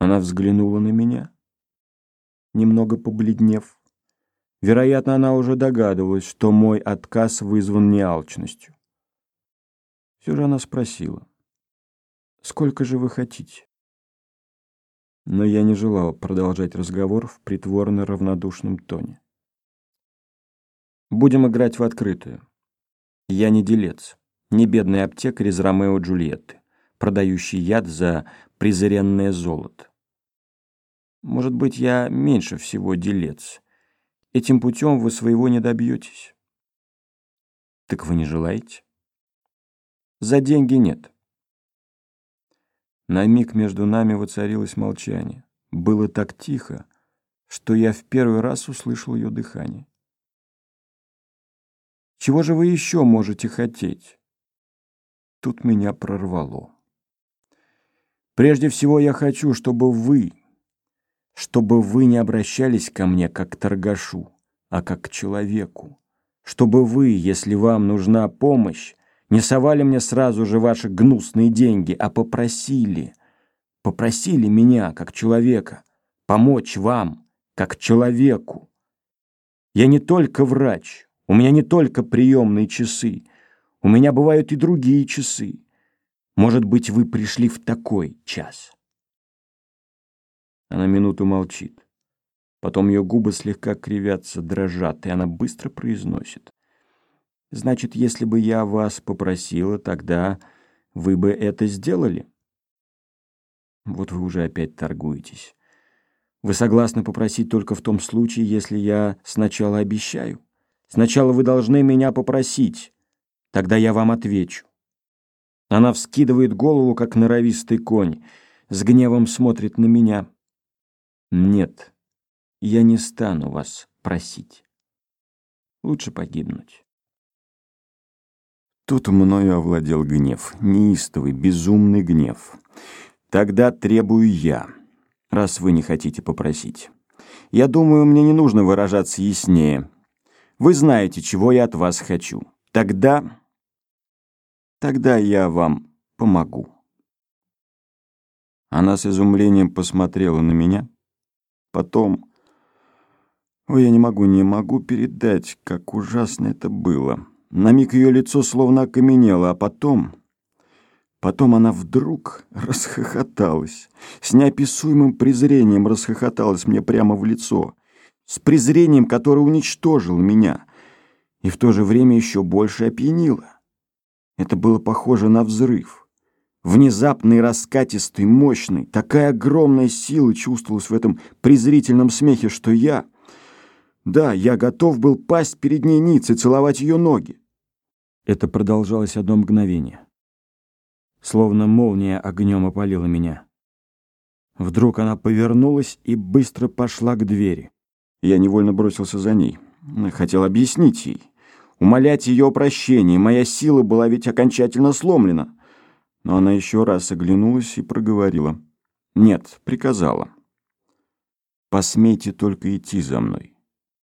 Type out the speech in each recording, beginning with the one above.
Она взглянула на меня, немного побледнев. Вероятно, она уже догадывалась, что мой отказ вызван не алчностью. Все же она спросила: «Сколько же вы хотите?» Но я не желал продолжать разговор в притворно равнодушном тоне. «Будем играть в открытую. Я не делец, не бедный аптекарь из Ромео и Джульетты, продающий яд за презренное золото. Может быть, я меньше всего делец. Этим путем вы своего не добьетесь». «Так вы не желаете?» «За деньги нет». На миг между нами воцарилось молчание. Было так тихо, что я в первый раз услышал ее дыхание. «Чего же вы еще можете хотеть?» Тут меня прорвало. «Прежде всего я хочу, чтобы вы не обращались ко мне как к торгашу, а как к человеку. Чтобы вы, если вам нужна помощь, не совали мне сразу же ваши гнусные деньги, а попросили меня, как человека, помочь вам, как человеку. Я не только врач, у меня не только приемные часы, у меня бывают и другие часы. Может быть, вы пришли в такой час?» Она минуту молчит. Потом ее губы слегка кривятся, дрожат, и она быстро произносит: «Значит, если бы я вас попросила, тогда вы бы это сделали?» Вот вы уже опять торгуетесь. Вы согласны попросить только в том случае, если я сначала обещаю? Сначала вы должны меня попросить, тогда я вам отвечу. Она вскидывает голову, как норовистый конь, с гневом смотрит на меня. «Нет, я не стану вас просить. Лучше погибнуть». Тут мною овладел гнев, неистовый, безумный гнев. «Тогда требую я, раз вы не хотите попросить. Я думаю, мне не нужно выражаться яснее. Вы знаете, чего я от вас хочу. Тогда я вам помогу». Она с изумлением посмотрела на меня. Потом... Ой, я не могу передать, как ужасно это было. На миг ее лицо словно окаменело, а потом она вдруг расхохоталась. С неописуемым презрением расхохоталась мне прямо в лицо. С презрением, которое уничтожило меня. И в то же время еще больше опьянило. Это было похоже на взрыв. Внезапный, раскатистый, мощный. Такая огромная сила чувствовалась в этом презрительном смехе, что я готов был пасть перед ней ниц и целовать ее ноги. Это продолжалось одно мгновение. Словно молния огнем опалила меня. Вдруг она повернулась и быстро пошла к двери. Я невольно бросился за ней. Хотел объяснить ей, умолять ее о прощении. Моя сила была ведь окончательно сломлена. Но она еще раз оглянулась и проговорила. Нет, приказала. «Посмейте только идти за мной.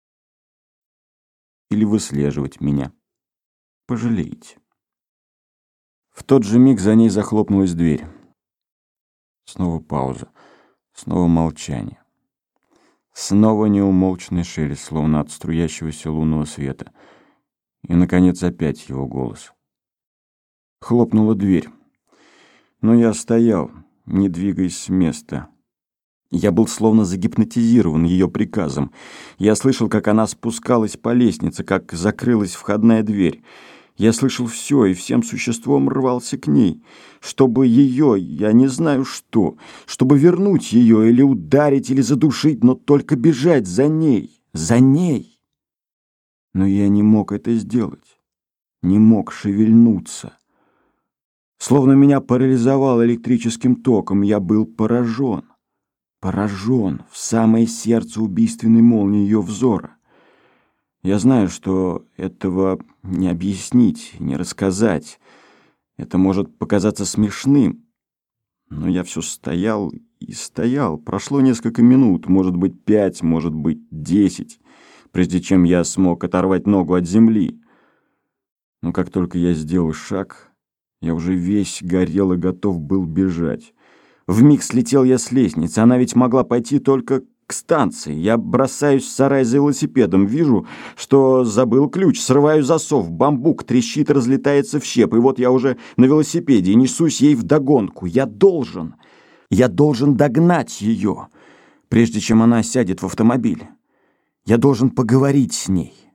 Или выслеживать меня. Пожалеете». В тот же миг за ней захлопнулась дверь. Снова пауза, снова молчание. Снова неумолчный шелест, словно от струящегося лунного света. И, наконец, опять его голос. Хлопнула дверь. Но я стоял, не двигаясь с места. Я был словно загипнотизирован ее приказом. Я слышал, как она спускалась по лестнице, как закрылась входная дверь. Я слышал все и всем существом рвался к ней, чтобы ее, я не знаю что, чтобы вернуть ее или ударить, или задушить, но только бежать за ней, за ней. Но я не мог это сделать, не мог шевельнуться. Словно меня парализовало электрическим током, я был поражен в самое сердце убийственной молнии ее взора. Я знаю, что этого не объяснить, не рассказать. Это может показаться смешным. Но я все стоял и стоял. Прошло несколько минут, может быть 5, может быть 10, прежде чем я смог оторвать ногу от земли. Но как только я сделал шаг, я уже весь горел и готов был бежать. Вмиг слетел я с лестницы. Она ведь могла пойти только к станции. Я бросаюсь в сарай за велосипедом. Вижу, что забыл ключ. Срываю засов. Бамбук трещит, разлетается в щепы. И вот я уже на велосипеде и несусь ей вдогонку. Я должен догнать ее, прежде чем она сядет в автомобиль. Я должен поговорить с ней.